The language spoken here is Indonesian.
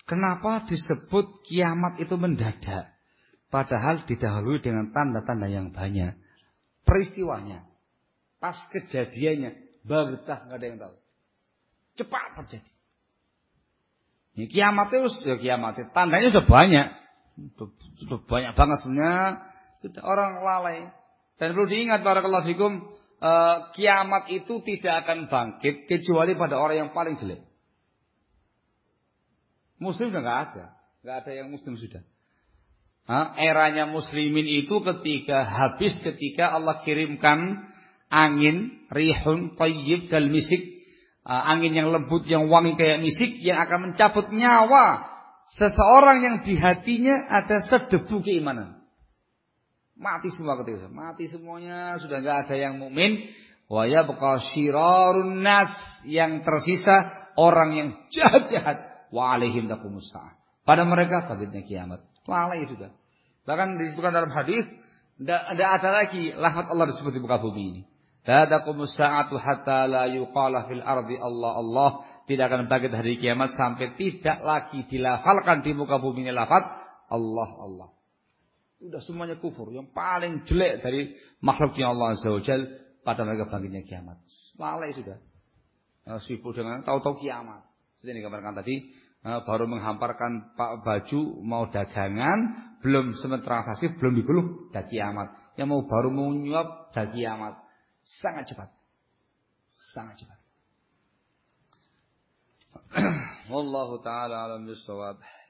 Kenapa disebut kiamat itu mendadak? Padahal didahului dengan tanda-tanda yang banyak. Peristiwanya, pas kejadiannya, bagtah nggak ada yang tahu. Cepat terjadi. Ini kiamat itu sudah kiamat. Tandanya sudah banyak. Sudah banyak banget sebenarnya. Sudah orang lalai. Dan perlu diingat barakallahu fikum, kiamat itu tidak akan bangkit kecuali pada orang yang paling jelek. Muslim sudah nggak ada yang muslim sudah. Eranya muslimin itu ketika Allah kirimkan angin rihun thayyib kal misik, angin yang lembut yang wangi kayak misik yang akan mencabut nyawa seseorang yang di hatinya ada sedebu keimanan. Mati semua ketika mati semuanya, sudah nggak ada yang mukmin. Wa yabqa syirarun nas, yang tersisa orang yang jahat-jahat. Wa alaihim taqumus saah. Pada mereka bangkitnya kiamat. Lalai sudah. Bahkan disebutkan dalam hadis, tidak ada lagi lafaz Allah disebut di muka bumi ini. La taqumus saatu hatta la yuqala fil ardi Allah Allah. Tidak akan bangkit hari kiamat sampai tidak lagi dilafalkan di muka bumi ini lafaz Allah Allah. Sudah semuanya kufur. Yang paling jelek dari makhluknya Allah Azza wa Jalla, pada mereka bangkitnya kiamat. Lalai sudah. Sibuk dengan tahu-tahu kiamat. Seperti yang digambarkan tadi, baru menghamparkan baju mau dagangan, belum sempat transaksi, belum diguluh, dah kiamat. Yang baru mau nyuap, dah kiamat. Sangat cepat. Sangat cepat. Wallahu ta'ala alam bisawab.